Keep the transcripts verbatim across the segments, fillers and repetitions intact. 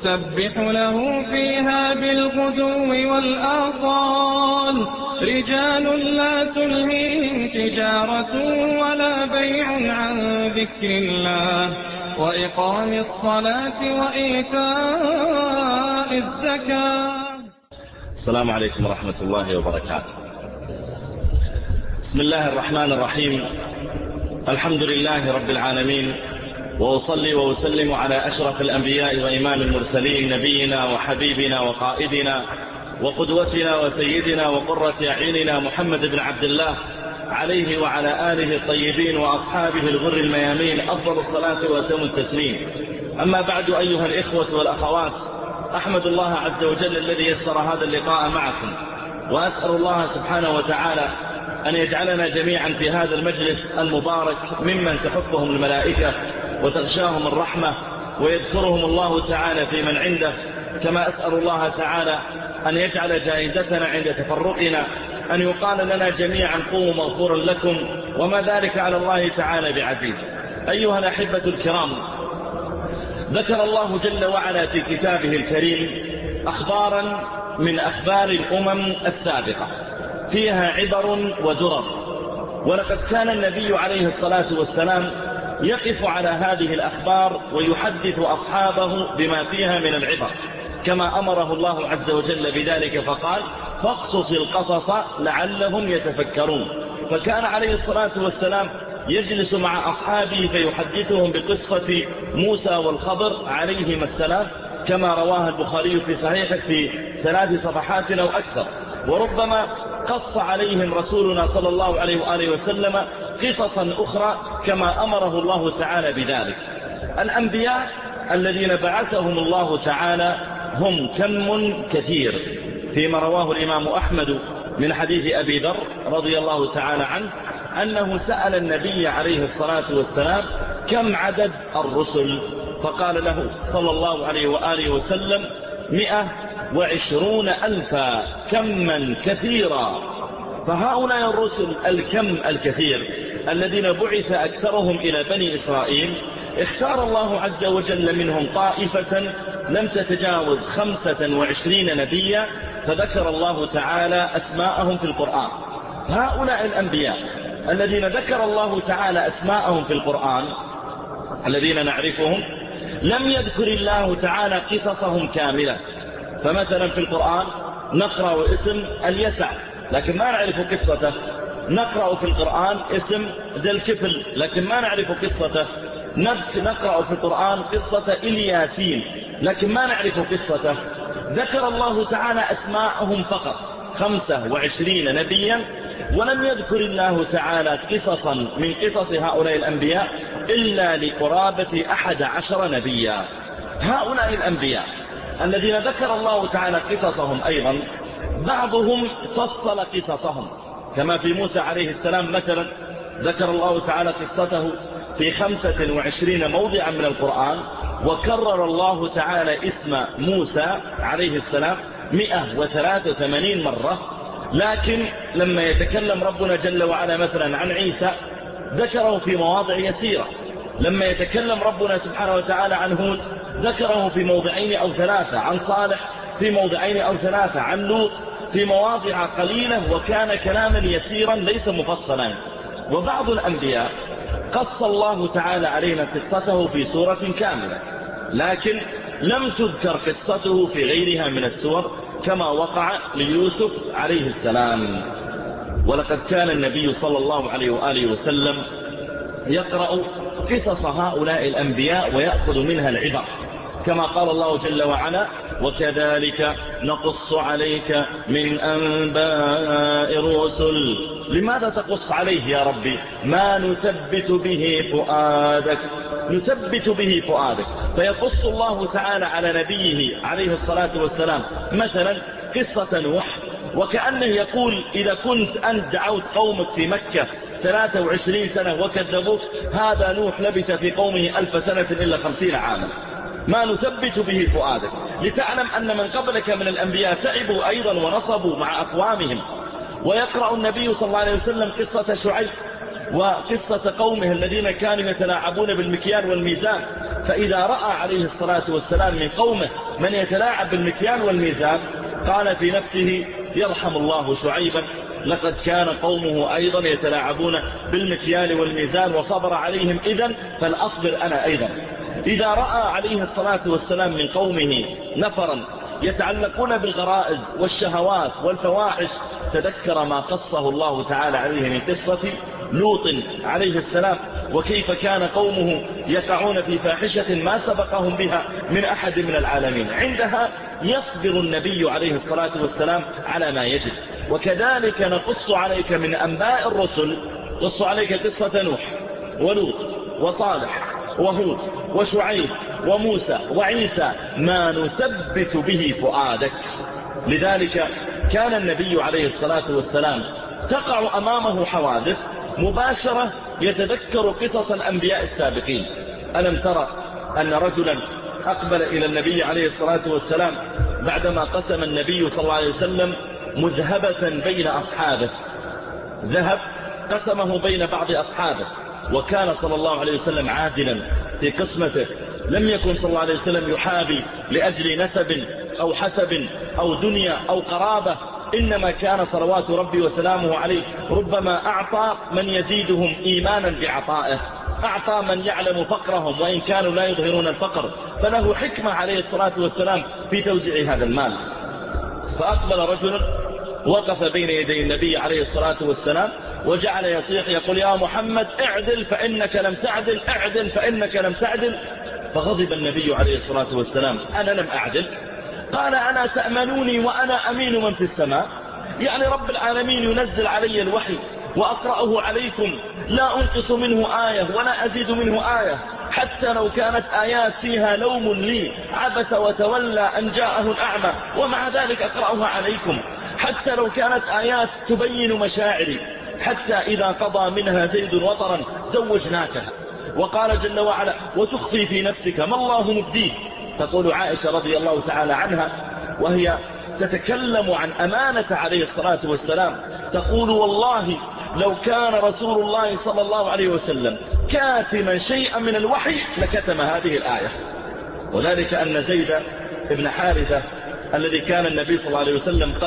يسبح له فيها بالغدو والآصال رجال لا تلهيهم تجارة ولا بيع عن ذكر الله وإقام الصلاة وإيتاء الزكاة. السلام عليكم ورحمة الله وبركاته. بسم الله الرحمن الرحيم. الحمد لله رب العالمين، وأصلي وأسلم على أشرف الأنبياء وإمام المرسلين نبينا وحبيبنا وقائدنا وقدوتنا وسيدنا وقرة أعيننا محمد بن عبد الله عليه وعلى آله الطيبين وأصحابه الغر الميامين أفضل الصلاة وأتم التسليم. أما بعد، أيها الإخوة والأخوات، أحمد الله عز وجل الذي يسر هذا اللقاء معكم، وأسأل الله سبحانه وتعالى أن يجعلنا جميعا في هذا المجلس المبارك ممن تحفهم الملائكة وتغشاهم الرحمة ويذكرهم الله تعالى في من عنده، كما أسأل الله تعالى أن يجعل جائزتنا عند تفرقنا أن يقال لنا جميعا قوموا مغفورا لكم، وما ذلك على الله تعالى بعزيز. أيها الأحبة الكرام، ذكر الله جل وعلا في كتابه الكريم أخبارا من أخبار الأمم السابقة فيها عبر ودرر، ولقد كان النبي عليه الصلاة والسلام يقف على هذه الأخبار ويحدث أصحابه بما فيها من العبر، كما أمره الله عز وجل بذلك فقال: فاقصص القصص لعلهم يتفكرون. فكان عليه الصلاة والسلام يجلس مع أصحابه فيحدثهم بقصة موسى والخضر عليهما السلام، كما رواه البخاري في صحيحه في ثلاث صفحات أو أكثر. وربما قص عليهم رسولنا صلى الله عليه وآله وسلم قصصا أخرى كما أمره الله تعالى بذلك. الأنبياء الذين بعثهم الله تعالى هم كم كثير، فيما رواه الإمام أحمد من حديث أبي ذر رضي الله تعالى عنه أنه سأل النبي عليه الصلاة والسلام: كم عدد الرسل؟ فقال له صلى الله عليه وآله وسلم: مئة وعشرون ألفا، كما كثيرا. فهؤلاء الرسل الكم الكثير الذين بعث أكثرهم إلى بني إسرائيل، اختار الله عز وجل منهم طائفة لم تتجاوز خمسة وعشرين نبيا، فذكر الله تعالى أسماءهم في القرآن. هؤلاء الأنبياء الذين ذكر الله تعالى أسماءهم في القرآن الذين نعرفهم، لم يذكر الله تعالى قصصهم كاملة. فمثلا في القرآن نقرأ اسم اليسع لكن ما نعرف قصته، نقرأ في القرآن اسم ذا الكفل لكن ما نعرف قصته، نقرأ في القرآن قصة إلياسين لكن ما نعرف قصته. ذكر الله تعالى أسماءهم فقط خمسة وعشرين نبيا، ولم يذكر الله تعالى قصصا من قصص هؤلاء الأنبياء إلا لقرابة أحد عشر نبيا. هؤلاء الأنبياء الذين ذكر الله تعالى قصصهم أيضا بعضهم فصل قصصهم، كما في موسى عليه السلام مثلا ذكر الله تعالى قصته في خمسة وعشرين موضعا من القرآن، وكرر الله تعالى اسم موسى عليه السلام مئة وثلاثة وثمانين مرة. لكن لما يتكلم ربنا جل وعلا مثلا عن عيسى ذكره في مواضع يسيرة، لما يتكلم ربنا سبحانه وتعالى عن هود ذكره في موضعين أو ثلاثة، عن صالح في موضعين أو ثلاثة، عن لوط في مواضع قليلة، وكان كلاما يسيرا ليس مفصلا. وبعض الأنبياء قص الله تعالى علينا قصته في سورة كاملة، لكن لم تذكر قصته في غيرها من السور، كما وقع ليوسف عليه السلام. ولقد كان النبي صلى الله عليه وآله وسلم يقرأ قصص هؤلاء الأنبياء ويأخذ منها العبر، كما قال الله جل وعلا: وكذلك نقص عليك من أنباء الرسل. لماذا تقص عليه يا ربي؟ ما نثبت به فؤادك، نثبت به فؤادك. فيقص الله تعالى على نبيه عليه الصلاة والسلام مثلا قصة نوح، وكأنه يقول: إذا كنت أنت دعوت قومك في مكة ثلاثة وعشرين سنة وكذبوك، هذا نوح لبث في قومه ألف سنة إلا خمسين عاما. ما نثبت به فؤادك، لتعلم أن من قبلك من الأنبياء تعبوا أيضا ونصبوا مع أقوامهم. ويقرأ النبي صلى الله عليه وسلم قصة شعيب وقصة قومه الذين كانوا يتلاعبون بالمكيال والميزان، فإذا رأى عليه الصلاة والسلام من قومه من يتلاعب بالمكيال والميزان قال في نفسه يرحم الله شعيبا، لقد كان قومه أيضا يتلاعبون بالمكيال والميزان وصبر عليهم، إذن فلأصبر أنا أيضا. إذا رأى عليه الصلاة والسلام من قومه نفرا يتعلقون بالغرائز والشهوات والفواحش تذكر ما قصه الله تعالى عليه من قصة لوط عليه السلام، وكيف كان قومه يقعون في فاحشة ما سبقهم بها من أحد من العالمين. عندها يصبر النبي عليه الصلاة والسلام على ما يجد. وكذلك نقص عليك من أنباء الرسل، قص عليك قصة نوح ولوط وصالح وهود وشعيب وموسى وعيسى ما نثبت به فؤادك. لذلك كان النبي عليه الصلاة والسلام تقع أمامه حوادث مباشرة يتذكر قصص الأنبياء السابقين. ألم ترى أن رجلا أقبل إلى النبي عليه الصلاة والسلام بعدما قسم النبي صلى الله عليه وسلم مذهبة بين أصحابه، ذهب قسمه بين بعض أصحابه، وكان صلى الله عليه وسلم عادلا في قسمته، لم يكن صلى الله عليه وسلم يحابي لأجل نسب أو حسب أو دنيا أو قرابة، إنما كان صلوات ربي وسلامه عليه ربما أعطى من يزيدهم إيمانا بعطائه، أعطى من يعلم فقرهم وإن كانوا لا يظهرون الفقر، فله حكمة عليه الصلاة والسلام في توزيع هذا المال. فأقبل رجل وقف بين يدي النبي عليه الصلاة والسلام وجعل يصيح يقول يا محمد اعدل فإنك لم تعدل، اعدل فإنك لم تعدل. فغضب النبي عليه الصلاة والسلام أنا لم أعدل؟ قال أنا تأمنوني وأنا أمين من في السماء، يعني رب العالمين ينزل علي الوحي وأقرأه عليكم لا أنقص منه آية ولا أزيد منه آية، حتى لو كانت آيات فيها لوم لي عبس وتولى أن جاءه الأعمى ومع ذلك أقرأها عليكم، حتى لو كانت آيات تبين مشاعري، حتى إذا قضى منها زيد وطرا زوجناكها. وقال جل وعلا وتخفي في نفسك ما الله مبديه. تقول عائشة رضي الله تعالى عنها وهي تتكلم عن أمانة عليه الصلاة والسلام، تقول والله لو كان رسول الله صلى الله عليه وسلم كاتما شيئا من الوحي لكتم هذه الآية. وذلك أن زيد بن حارثة الذي كان النبي صلى الله عليه وسلم قد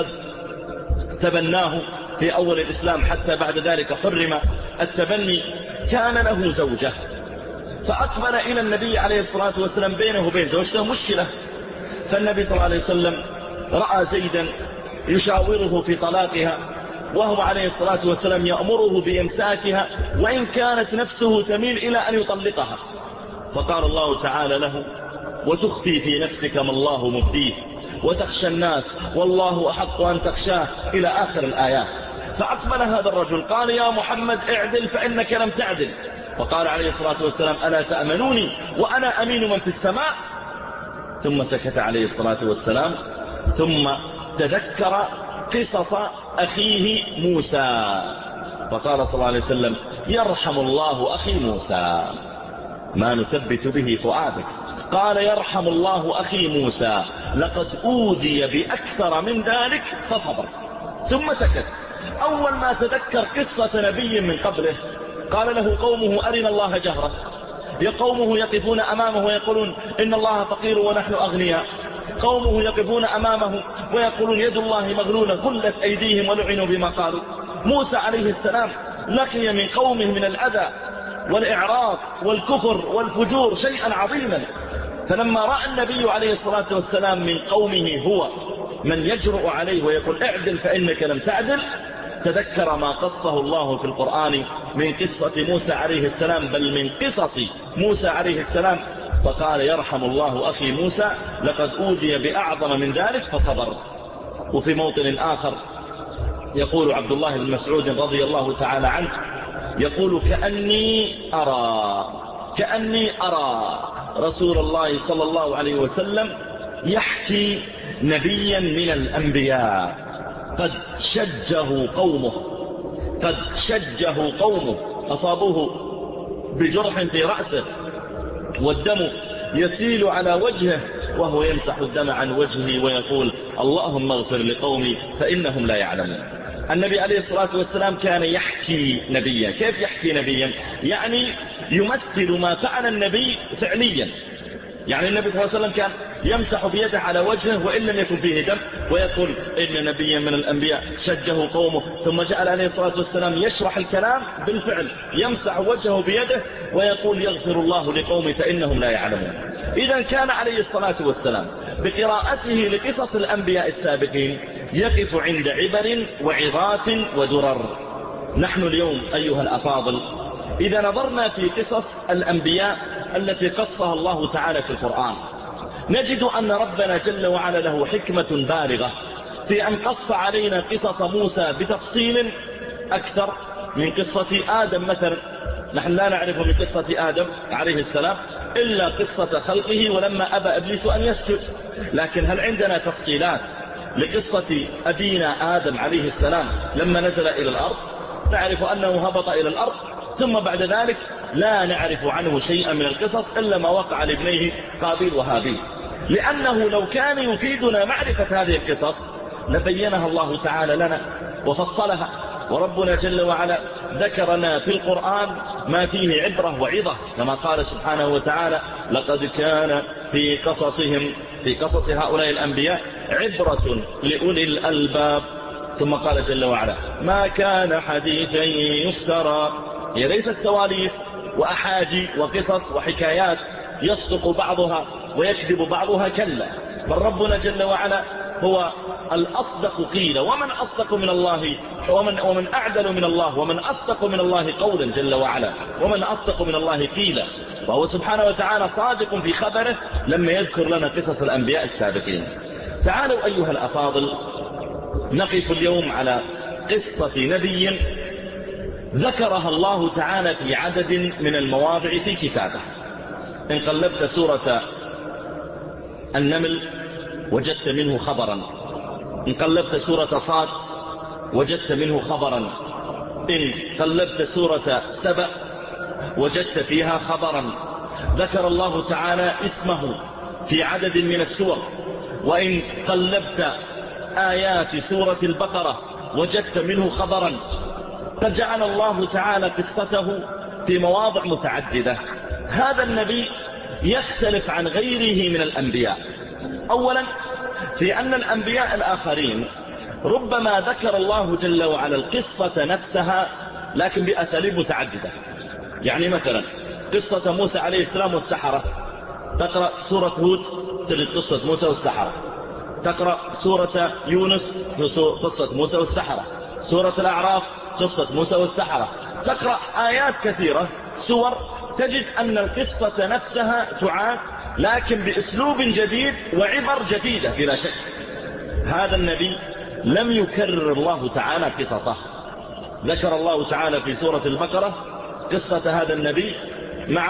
تبناه في أول الإسلام حتى بعد ذلك حرم التبني، كان له زوجة، فأقبل إلى النبي عليه الصلاة والسلام بينه وبين زوجته مشكلة، فالنبي صلى الله عليه وسلم رأى زيدا يشاوره في طلاقها وهو عليه الصلاة والسلام يأمره بإمساكها وإن كانت نفسه تميل إلى أن يطلقها، فقال الله تعالى له وتخفي في نفسك ما الله مبديه وتخشى الناس والله أحق أن تخشاه إلى آخر الآيات. فأقبل هذا الرجل قال يا محمد اعدل فإنك لم تعدل، فقال عليه الصلاة والسلام ألا تأمنوني وأنا أمين من في السماء. ثم سكت عليه الصلاة والسلام، ثم تذكر قصص أخيه موسى، فقال صلى الله عليه وسلم يرحم الله أخي موسى ما نثبت به فؤادك. قال يرحم الله أخي موسى لقد أوذي بأكثر من ذلك فصبر. ثم سكت. أول ما تذكر قصة نبي من قبله قال له قومه أرنا الله جهرة، يا قومه يقفون أمامه ويقولون إن الله فقير ونحن أغنياء، قومه يقفون أمامه ويقولون يد الله مغلولة غلت أيديهم ولعنوا بما قالوا. موسى عليه السلام لقي من قومه من الأذى والإعراض والكفر والفجور شيئا عظيما، فلما رأى النبي عليه الصلاة والسلام من قومه هو من يجرؤ عليه ويقول اعدل فإنك لم تعدل، تذكر ما قصه الله في القرآن من قصة موسى عليه السلام، بل من قصص موسى عليه السلام، فقال يرحم الله أخي موسى لقد أوذي بأعظم من ذلك فصبر. وفي موطن آخر يقول عبد الله بن مسعود رضي الله تعالى عنه يقول كأني أرى كأني أرى رسول الله صلى الله عليه وسلم يحكي نبيا من الأنبياء قد شجه قومه قد شجه قومه أصابوه بجرح في رأسه والدم يسيل على وجهه وهو يمسح الدم عن وجهه ويقول اللهم اغفر لقومي فإنهم لا يعلمون. النبي عليه الصلاة والسلام كان يحكي نبيا. كيف يحكي نبيا؟ يعني يمثل ما فعل النبي فعليا، يعني النبي صلى الله عليه وسلم كان يمسح بيده على وجهه وإن لم يكن فيه دم، ويقول إن نبيا من الأنبياء شجه قومه، ثم جعل عليه الصلاة والسلام يشرح الكلام بالفعل، يمسح وجهه بيده ويقول يغفر الله لقومه فإنهم لا يعلمون. إذا كان عليه الصلاة والسلام بقراءته لقصص الأنبياء السابقين يقف عند عبر وعظات ودرر. نحن اليوم أيها الأفاضل إذا نظرنا في قصص الأنبياء التي قصها الله تعالى في القرآن نجد أن ربنا جل وعلا له حكمة بالغة في أن قص علينا قصص موسى بتفصيل أكثر من قصة آدم مثلا. نحن لا نعرف من قصة آدم عليه السلام إلا قصة خلقه ولما أبى إبليس أن يسجد، لكن هل عندنا تفصيلات لقصة أبينا آدم عليه السلام لما نزل إلى الأرض؟ نعرف أنه هبط إلى الأرض، ثم بعد ذلك لا نعرف عنه شيئا من القصص إلا ما وقع لابنيه قابيل وهابيل، لأنه لو كان يفيدنا معرفة هذه القصص لبينها الله تعالى لنا وفصلها. وربنا جل وعلا ذكرنا في القرآن ما فيه عبرة وعظة، كما قال سبحانه وتعالى لقد كان في قصصهم في قصص هؤلاء الأنبياء عبرة لأولي الألباب. ثم قال جل وعلا ما كان حديثا يفترى، هي ليست سواليف وأحاجي وقصص وحكايات يصدق بعضها ويكذب بعضها، كلا، بل ربنا جل وعلا هو الأصدق قيل ومن أصدق من الله ومن, ومن أعدل من الله ومن أصدق من الله قولا جل وعلا ومن أصدق من الله قيلا. وهو سبحانه وتعالى صادق في خبره لما يذكر لنا قصص الأنبياء السابقين. تعالوا أيها الأفاضل نقف اليوم على قصة نبي ذكرها الله تعالى في عدد من المواضع في كتابه. إن قلبت سورة النمل وجدت منه خبرا، إن قلبت سورة صاد وجدت منه خبرا، إن قلبت سورة سبأ وجدت فيها خبرا. ذكر الله تعالى اسمه في عدد من السور. وإن قلبت آيات سورة البقرة وجدت منه خبرا. قد جعل الله تعالى قصته في مواضع متعددة. هذا النبي يختلف عن غيره من الأنبياء أولا في أن الأنبياء الآخرين ربما ذكر الله جل وعلا القصة نفسها لكن بأساليب متعددة. يعني مثلا قصة موسى عليه السلام والسحرة، تقرأ سورة هود تجد قصة موسى والسحرة، تقرأ سورة يونس قصة موسى والسحرة، سورة الأعراف قصة موسى والسحرة، تقرأ آيات كثيرة سور تجد أن القصة نفسها تعاد لكن بأسلوب جديد وعبر جديدة بلا شك. هذا النبي لم يكرر الله تعالى قصصه. ذكر الله تعالى في سورة البقرة قصة هذا النبي مع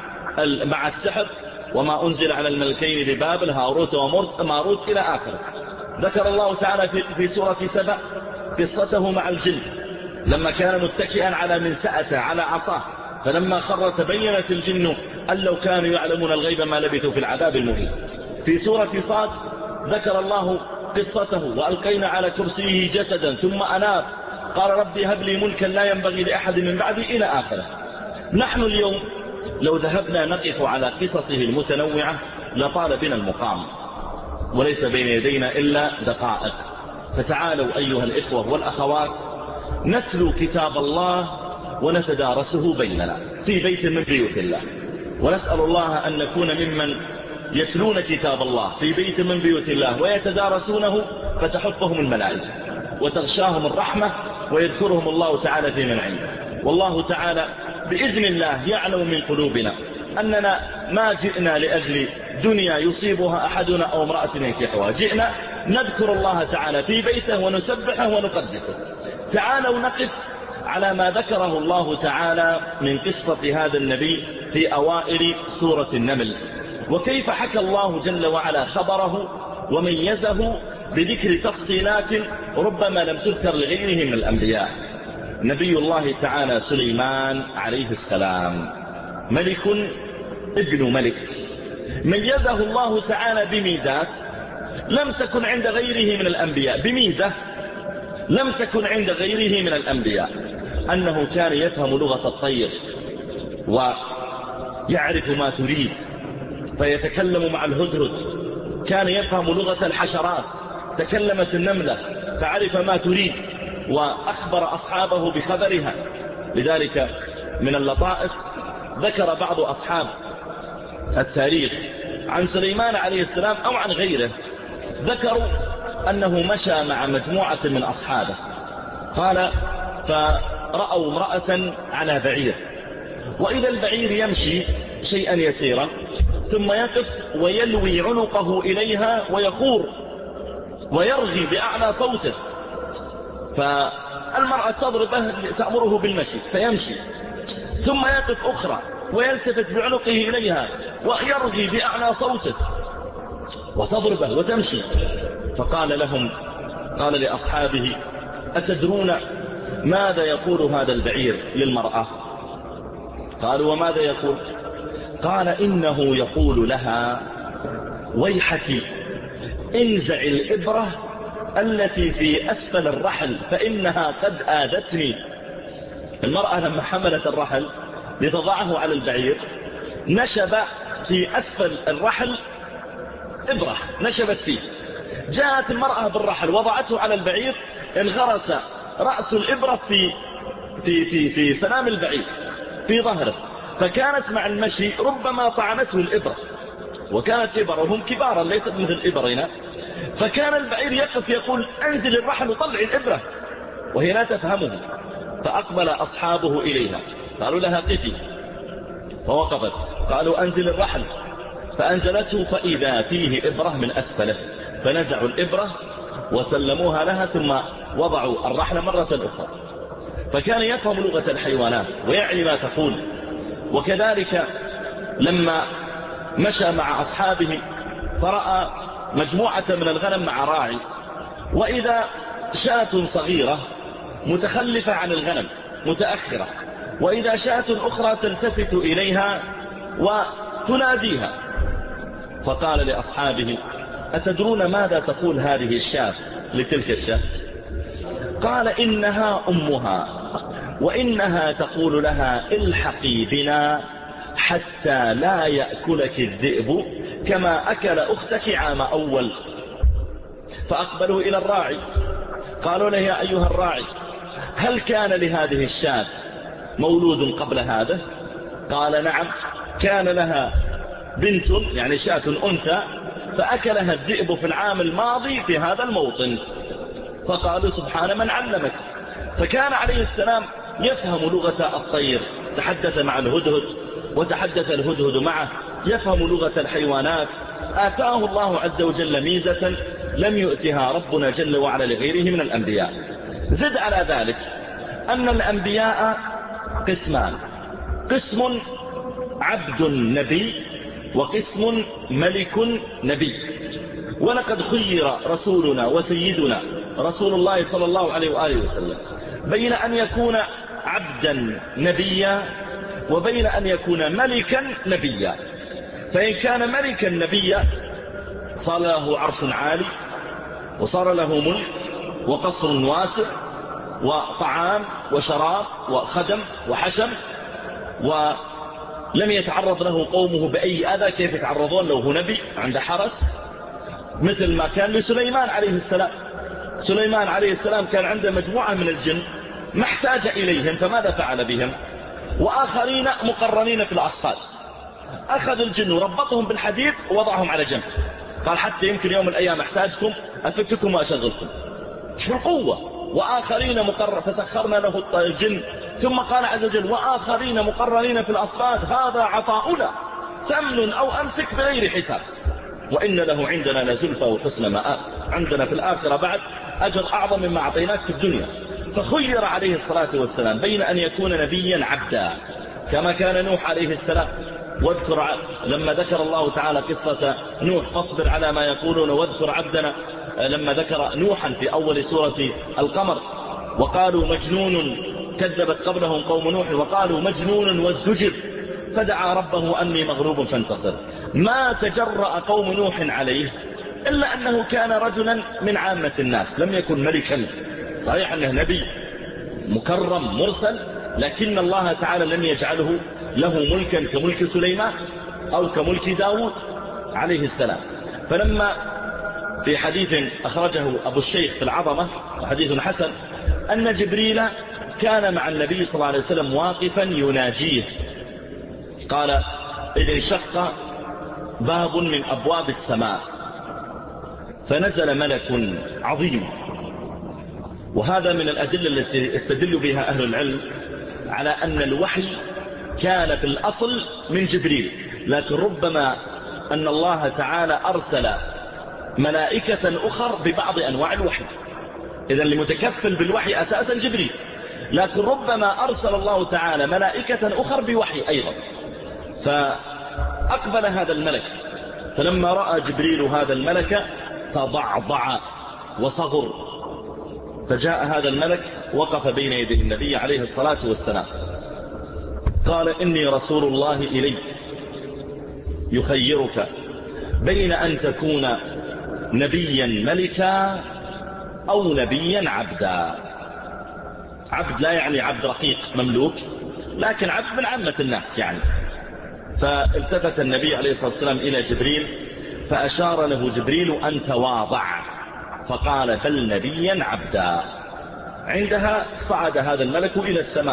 مع السحر وما أنزل على الملكين ببابل هاروت وماروت إلى آخره. ذكر الله تعالى في, في سورة سبأ قصته مع الجن لما كان متكئا على منسأته على عصاه، فلما خر تبينت الجن أن لو كانوا يعلمون الغيب ما لبثوا في العذاب المهين. في سورة صاد ذكر الله قصته وألقينا على كرسيه جسدا ثم أناب قال ربي هب لي ملكا لا ينبغي لأحد من بعدي إلى آخره. نحن اليوم لو ذهبنا نقف على قصصه المتنوعة لطال بنا المقام وليس بين يدينا إلا دقائق. فتعالوا أيها الإخوة والأخوات نتلو كتاب الله ونتدارسه بيننا في بيت من بيوت الله، ونسأل الله أن نكون ممن يتلون كتاب الله في بيت من بيوت الله ويتدارسونه فتحفهم الملائكة وتغشاهم الرحمة ويذكرهم الله تعالى في من عنده. والله تعالى بإذن الله يعلم من قلوبنا أننا ما جئنا لأجل دنيا يصيبها أحدنا أو امرأة ينكحها، جئنا نذكر الله تعالى في بيته ونسبحه ونقدسه. تعالوا نقف على ما ذكره الله تعالى من قصة هذا النبي في أوائل سورة النمل، وكيف حكى الله جل وعلا خبره وميزه بذكر تفصيلات ربما لم تذكر لغيره من الأنبياء. نبي الله تعالى سليمان عليه السلام ملك ابن ملك، ميزه الله تعالى بميزات لم تكن عند غيره من الأنبياء، بميزة لم تكن عند غيره من الأنبياء أنه كان يفهم لغة الطير ويعرف ما تريد، فيتكلم مع الهدهد، كان يفهم لغة الحشرات، تكلمت النملة فعرف ما تريد وأخبر أصحابه بخبرها. لذلك من اللطائف ذكر بعض أصحاب التاريخ عن سليمان عليه السلام أو عن غيره، ذكروا أنه مشى مع مجموعة من أصحابه، قال فرأوا امرأة على بعير، وإذا البعير يمشي شيئا يسيرا ثم يقف ويلوي عنقه إليها ويخور ويرغي بأعلى صوته، فالمرأة تضربه تأمره بالمشي فيمشي، ثم يقف أخرى ويلتفت بعنقه إليها ويرغي بأعلى صوته وتضربه وتمشي. فقال لهم، قال لأصحابه: أتدرون ماذا يقول هذا البعير للمرأة؟ قالوا: وماذا يقول؟ قال: إنه يقول لها: ويحك انزع الإبرة التي في أسفل الرحل فإنها قد آذتني. المرأة لما حملت الرحل لتضعه على البعير نشب في أسفل الرحل إبرة، نشبت فيه، جاءت المرأة بالرحل وضعته على البعير، انغرس رأس الإبرة في في في في سنام البعير في ظهره، فكانت مع المشي ربما طعنته الإبرة، وكانت إبرهم كبارا ليست مثل إبرنا، فكان البعير يقف يقول: أنزل الرحل وطلع الإبرة، وهي لا تفهمه. فأقبل أصحابه إليها قالوا لها: قفي، فوقفت، قالوا: أنزل الرحل، فأنزلته فإذا فيه إبرة من أسفله، فنزعوا الإبرة وسلموها لها ثم وضعوا الرحل مرة أخرى. فكان يفهم لغة الحيوانات ويعي ما تقول. وكذلك لما مشى مع أصحابه فرأى مجموعة من الغنم مع راعي، وإذا شاة صغيرة متخلفة عن الغنم متأخرة، وإذا شاة أخرى تلتفت إليها وتناديها، فقال لأصحابه: أتدرون ماذا تقول هذه الشاة لتلك الشاة؟ قال: إنها أمها، وإنها تقول لها: الحقي بنا حتى لا يأكلك الذئب كما أكل أختك عام أول. فأقبلوا إلى الراعي قالوا له: يا أيها الراعي، هل كان لهذه الشاة مولود قبل هذا؟ قال: نعم، كان لها بنت يعني شاة أنثى فأكلها الذئب في العام الماضي في هذا الموطن. فقالوا: سبحان من علمك. فكان عليه السلام يفهم لغة الطير، تحدث مع الهدهد وتحدث الهدهد معه، يفهم لغة الحيوانات. آتاه الله عز وجل ميزة لم يؤتها ربنا جل وعلا لغيره من الأنبياء. زد على ذلك أن الأنبياء قسمان: قسم عبد نبي، وقسم ملك نبي. ولقد خير رسولنا وسيدنا رسول الله صلى الله عليه وآله وسلم بين أن يكون عبدا نبيا وبين أن يكون ملكا نبيا. فإن كان ملكا نبيا صار له عرش عالي، وصار له ملك وقصر واسع وطعام وشراب وخدم وحشم، ولم يتعرض له قومه بأي أذى كيف يتعرضون لو هو نبي عند حرس، مثل ما كان لسليمان عليه السلام. سليمان عليه السلام كان عنده مجموعة من الجن ما احتاج إليهم، فماذا فعل بهم؟ وآخرين مقرنين في الأصفاد، أخذ الجن وربطهم بالحديد ووضعهم على جنب، قال: حتى يمكن يوم من الأيام احتاجكم أفككم وأشغلكم. شو القوة! وآخرين مقرر فسخرنا له الجن. ثم قال عز وجل: وآخرين مقرنين في الأصفاد هذا عطاؤنا فامنن أو أمسك بغير حساب وإن له عندنا لزلفى وحسن مآب. عندنا في الآخرة بعد أجر أعظم مما أعطيناك في الدنيا. فخير عليه الصلاة والسلام بين أن يكون نبيا عبدا كما كان نوح عليه السلام. واذكر لما ذكر الله تعالى قصة نوح: فاصبر على ما يقولون واذكر عبدنا، لما ذكر نوحا في أول سورة القمر: وقالوا مجنون، كذبت قبلهم قوم نوح وقالوا مجنون وازدجر فدعا ربه أني مغلوب فانتصر. ما تجرأ قوم نوح عليه إلا أنه كان رجلا من عامة الناس، لم يكن ملكا. صحيح أنه نبي مكرم مرسل، لكن الله تعالى لم يجعله له ملكا كملك سليمان. أو كملك داود عليه السلام. فلما في حديث أخرجه أبو الشيخ في العظمة وحديث حسن أن جبريل كان مع النبي صلى الله عليه وسلم واقفا يناجيه، قال إذ انشق باب من أبواب السماء فنزل ملك عظيم. وهذا من الأدلة التي يستدل بها أهل العلم على أن الوحي كان في الأصل من جبريل، لكن ربما أن الله تعالى أرسل ملائكة أخر ببعض أنواع الوحي. إذن المتكفل بالوحي أساسا جبريل، لكن ربما أرسل الله تعالى ملائكة أخر بوحي أيضا. فأقبل هذا الملك، فلما رأى جبريل هذا الملك تضعضع وصغر، فجاء هذا الملك وقف بين يدي النبي عليه الصلاة والسلام، قال إني رسول الله إليك يخيرك بين أن تكون نبيا ملكا أو نبيا عبدا. عبد لا يعني عبد رقيق مملوك، لكن عبد من عامة الناس يعني. فالتفت النبي عليه الصلاة والسلام إلى جبريل فأشار له جبريل أن تواضع، فقال بل نبيا عبدا. عندها صعد هذا الملك إلى السماء،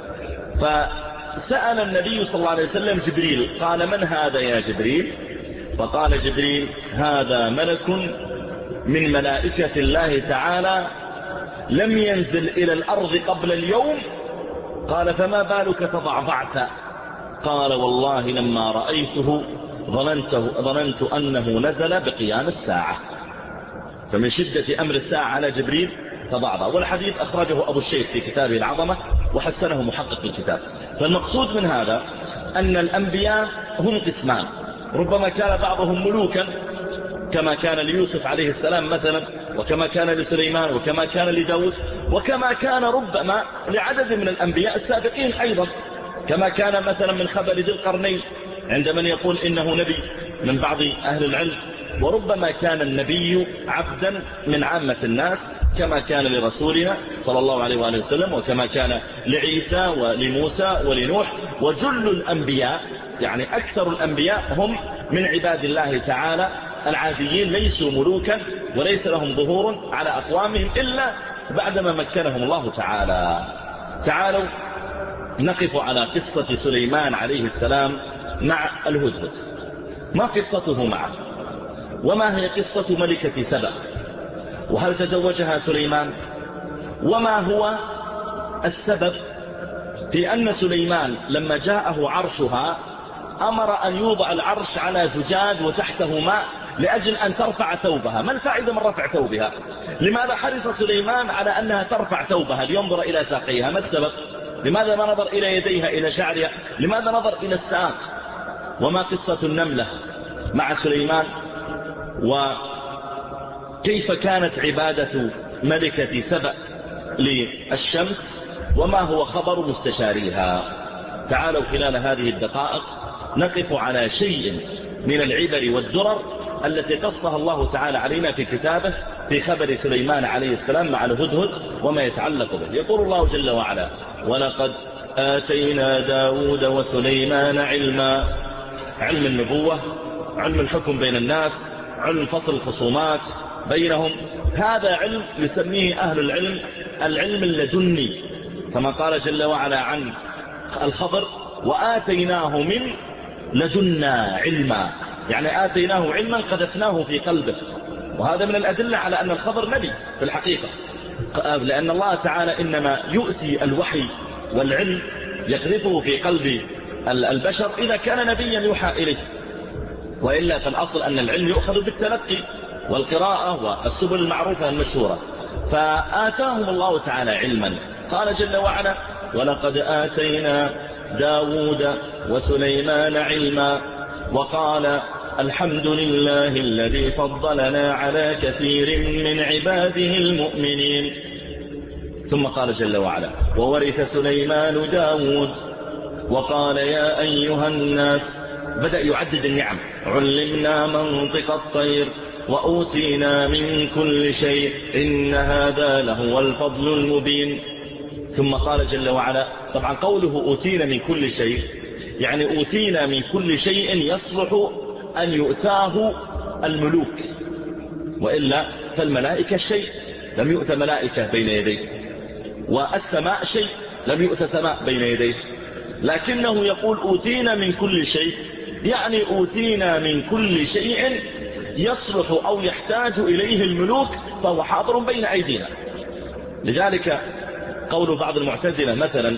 فسأل النبي صلى الله عليه وسلم جبريل قال من هذا يا جبريل؟ فقال جبريل هذا ملك من ملائكة الله تعالى لم ينزل إلى الأرض قبل اليوم. قال فما بالك تضعضعت؟ قال والله لما رأيته ظننته ظننت أنه نزل بقيام الساعة. فمن شدة أمر الساعة على جبريل تضعضع. والحديث أخرجه أبو الشيخ في كتابه العظمة وحسنه محقق الكتاب. فالمقصود من هذا أن الأنبياء هم قسمان، ربما كان بعضهم ملوكا كما كان ليوسف عليه السلام مثلا، وكما كان لسليمان، وكما كان لداود، وكما كان ربما لعدد من الأنبياء السابقين أيضا، كما كان مثلا من خبر ذي القرنين عند من يقول إنه نبي من بعض أهل العلم. وربما كان النبي عبدا من عامة الناس كما كان لرسولنا صلى الله عليه وآله وسلم، وكما كان لعيسى ولموسى ولنوح. وجل الأنبياء يعني أكثر الأنبياء هم من عباد الله تعالى العاديين، ليسوا ملوكا وليس لهم ظهور على أقوامهم إلا بعدما مكنهم الله تعالى. تعالوا نقف على قصة سليمان عليه السلام مع الهدهد. ما قصته معه؟ وما هي قصة ملكة سبأ؟ وهل تزوجها سليمان؟ وما هو السبب في أن سليمان لما جاءه عرشها أمر أن يوضع العرش على زجاج وتحته ماء لأجل أن ترفع ثوبها؟ ما الفائدة من رفع ثوبها؟ لماذا حرص سليمان على أنها ترفع ثوبها لينظر إلى ساقيها؟ ما السبب؟ لماذا ما نظر إلى يديها إلى شعرها؟ لماذا نظر إلى الساق؟ وما قصة النملة مع سليمان؟ وكيف كانت عبادة ملكة سبأ للشمس؟ وما هو خبر مستشاريها؟ تعالوا خلال هذه الدقائق نقف على شيء من العبر والدرر التي قصها الله تعالى علينا في كتابه في خبر سليمان عليه السلام مع الهدهد وما يتعلق به. يقول الله جل وعلا ولقد آتينا داود وسليمان علما. علم النبوة، علم الحكم بين الناس، علم فصل الخصومات بينهم. هذا علم يسميه أهل العلم العلم اللدني، كما قال جل وعلا عن الخضر وآتيناه من لدنا علما، يعني آتيناه علما قذفناه في قلبه. وهذا من الأدلة على أن الخضر نبي في الحقيقة، لأن الله تعالى إنما يؤتي الوحي والعلم يقذفه في قلب البشر إذا كان نبيا يوحى إليه، وإلا فالأصل أن العلم يؤخذ بالتلقي والقراءة والسبل المعروفة المشهورة. فآتاهم الله تعالى علما. قال جل وعلا ولقد آتينا داود وسليمان علما. وقال الحمد لله الذي فضلنا على كثير من عباده المؤمنين. ثم قال جل وعلا وورث سليمان داود وقال يا أيها الناس. بدأ يعدد النعم: علمنا منطق الطير وأوتينا من كل شيء إن هذا لهو الفضل المبين. ثم قال جل وعلا، طبعا قوله أوتينا من كل شيء يعني أوتينا من كل شيء يصلح أن يؤتاه الملوك، وإلا فالملائكة شيء لم يؤت ملائكة بين يديه، والسماء شيء لم يؤت سماء بين يديه، لكنه يقول أوتينا من كل شيء، يعني أوتينا من كل شيء يصلح أو يحتاج إليه الملوك فهو حاضر بين أيدينا. لذلك قول بعض المعتزلة مثلا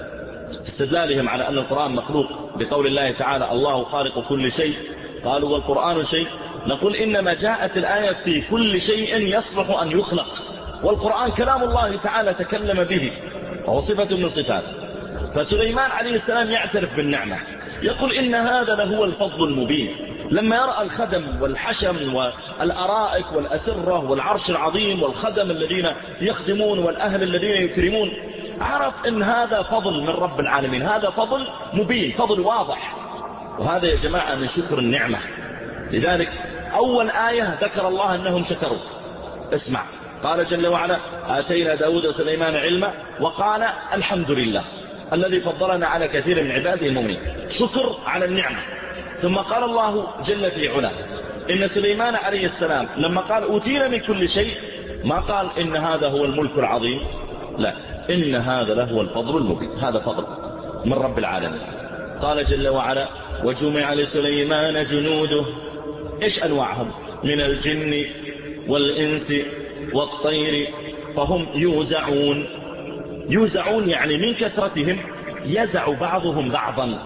في استدلالهم على أن القرآن مخلوق بقول الله تعالى الله خالق كل شيء، قالوا والقرآن شيء، نقول إنما جاءت الآية في كل شيء يصلح أن يخلق، والقرآن كلام الله تعالى تكلم به وهو صفة من صفاته. فسليمان عليه السلام يعترف بالنعمة، يقول إن هذا لهو الفضل المبين. لما يرأى الخدم والحشم والأرائك والأسرة والعرش العظيم والخدم الذين يخدمون والأهل الذين يكرمون، عرف إن هذا فضل من رب العالمين، هذا فضل مبين، فضل واضح. وهذا يا جماعة من شكر النعمة. لذلك أول آية ذكر الله أنهم شكروا. اسمع، قال جل وعلا آتينا داود وسليمان علما، وقال الحمد لله الذي فضلنا على كثير من عباده المؤمنين. شكر على النعمة. ثم قال الله جل في علاه إن سليمان عليه السلام لما قال أوتينا من كل شيء ما قال إن هذا هو الملك العظيم، لا، إن هذا لهو الفضل المبين، هذا فضل من رب العالمين. قال جل وعلا وجمع لسليمان جنوده، إيش أنواعهم؟ من الجن والإنس والطير فهم يوزعون. يوزعون يعني من كثرتهم يزع بعضهم بعضا،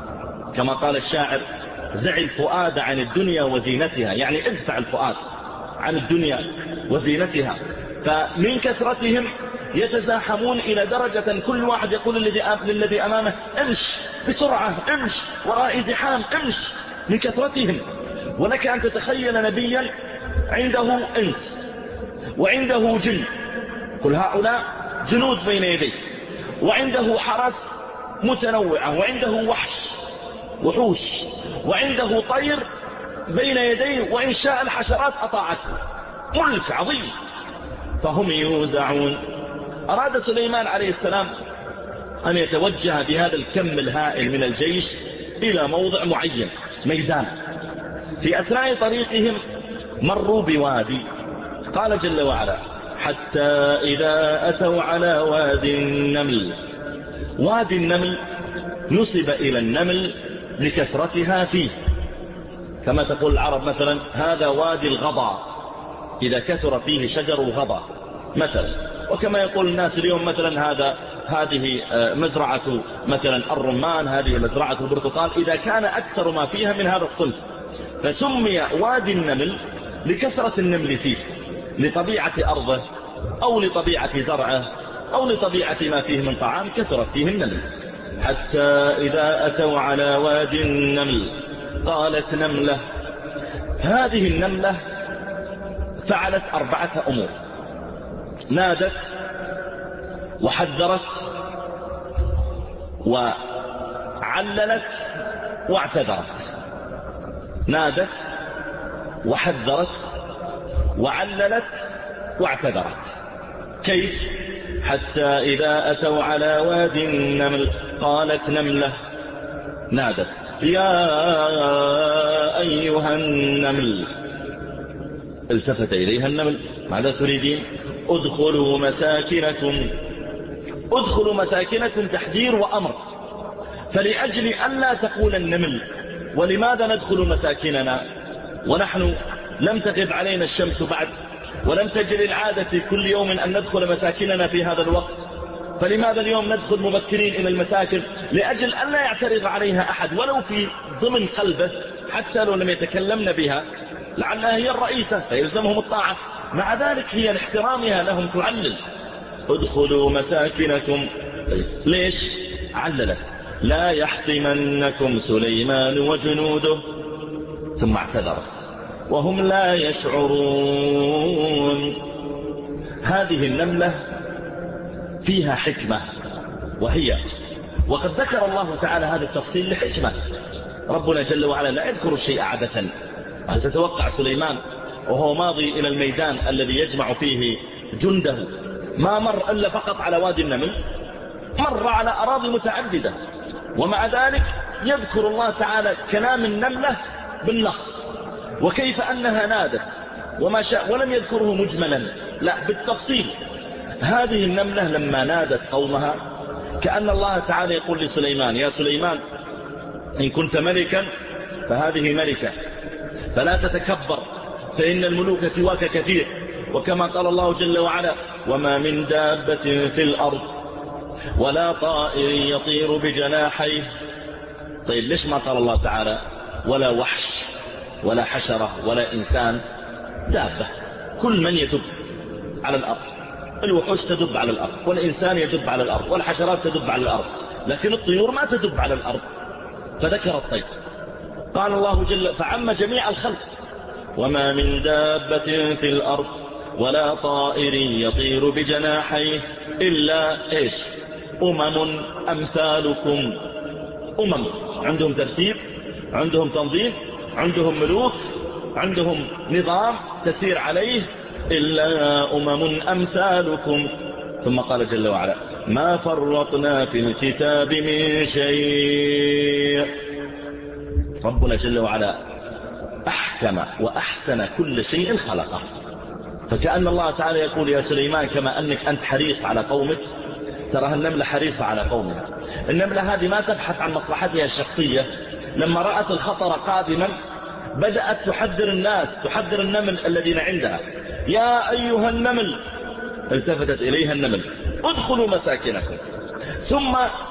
كما قال الشاعر زع الفؤاد عن الدنيا وزينتها، يعني ادفع الفؤاد عن الدنيا وزينتها. فمن كثرتهم يتزاحمون إلى درجة كل واحد يقول للذي أمامه امش بسرعة، امش وراء زحام، امش، من كثرتهم. ولك أن تتخيل نبيا عنده إنس وعنده جن، كل هؤلاء جنود بين يديه، وعنده حرس متنوعة، وعنده وحش وحوش، وعنده طير بين يديه، وإن شاء الحشرات أطاعته، ملك عظيم. فهم يوزعون. أراد سليمان عليه السلام أن يتوجه بهذا الكم الهائل من الجيش إلى موضع معين، ميدان. في أثناء طريقهم مروا بوادي، قال جل وعلا حتى إذا أتوا على وادي النمل. وادي النمل نسب إلى النمل لكثرتها فيه، كما تقول العرب مثلا هذا وادي الغضا إذا كثر فيه شجر الغضا مثلا. وكما يقول الناس اليوم مثلا هذا هذه مزرعة مثلا الرمان، هذه مزرعة البرتقال، إذا كان أكثر ما فيها من هذا الصنف. فسمي وادي النمل لكثرة النمل فيه، لطبيعة أرضه أو لطبيعة زرعه أو لطبيعة ما فيه من طعام، كثرت فيه النمل. حتى إذا أتوا على وادي النمل قالت نملة. هذه النملة فعلت أربعة أمور: نادت وحذرت وعللت واعتذرت. نادت وحذرت وعللت واعتذرت. كيف؟ حتى إذا أتوا على وادي النمل قالت نملة، نادت يا أيها النمل. التفت إليها النمل، ماذا تريدين؟ ادخلوا مساكنكم. ادخلوا مساكنكم تحذير وأمر. فلأجل أن لا تقول النمل ولماذا ندخل مساكننا ونحن لم تغب علينا الشمس بعد، ولم تجري العادة في كل يوم أن ندخل مساكننا في هذا الوقت، فلماذا اليوم ندخل مبكرين إلى المساكن؟ لأجل أن لا يعترض عليها أحد ولو في ضمن قلبه، حتى لو لم يتكلمن بها، لعلها هي الرئيسة فيلزمهم الطاعة. مع ذلك هي لاحترامها لهم تعلل ادخلوا مساكنكم. ليش عللت؟ لا يحطمنكم سليمان وجنوده. ثم اعتذرت وهم لا يشعرون. هذه النملة فيها حكمة، وهي وقد ذكر الله تعالى هذا التفصيل لحكمة. ربنا جل وعلا لا يذكر الشيء عادة. هل تتوقع سليمان وهو ماضي إلى الميدان الذي يجمع فيه جنده ما مر إلا فقط على وادي النمل؟ مر على أراضي متعددة، ومع ذلك يذكر الله تعالى كلام النملة بالنص وكيف أنها نادت وما شاء، ولم يذكره مجملا، لا بالتفصيل. هذه النملة لما نادت قومها كأن الله تعالى يقول لسليمان: يا سليمان إن كنت ملكا فهذه ملكة، فلا تتكبر فإن الملوك سواك كثير. وكما قال الله جل وعلا: وما من دابة في الأرض ولا طائر يطير بجناحيه. طيب ليش ما قال الله تعالى ولا وحش ولا حشرة ولا إنسان؟ دابة، كل من يدب على الأرض. الوحوش تدب على الأرض، والإنسان يدب على الأرض، والحشرات تدب على الأرض، لكن الطيور ما تدب على الأرض، فذكر الطير. قال الله جل فعم جميع الخلق: وما من دابة في الأرض ولا طائر يطير بجناحيه إلا إيش؟ أمم أمثالكم. أمم عندهم ترتيب، عندهم تنظيم، عندهم ملوك، عندهم نظام تسير عليه، إلا أمم أمثالكم. ثم قال جل وعلا: ما فرطنا في الكتاب من شيء. ربنا جل وعلا أحكم وأحسن كل شيء خلقه. فكأن الله تعالى يقول: يا سليمان كما أنك أنت حريص على قومك، تراها النملة حريصة على قومها. النملة هذه ما تبحث عن مصلحتها الشخصية، لما رأت الخطر قادما بدأت تحذر الناس، تحذر النمل الذين عندها: يا أيها النمل، التفتت إليها النمل: ادخلوا مساكنكم. ثم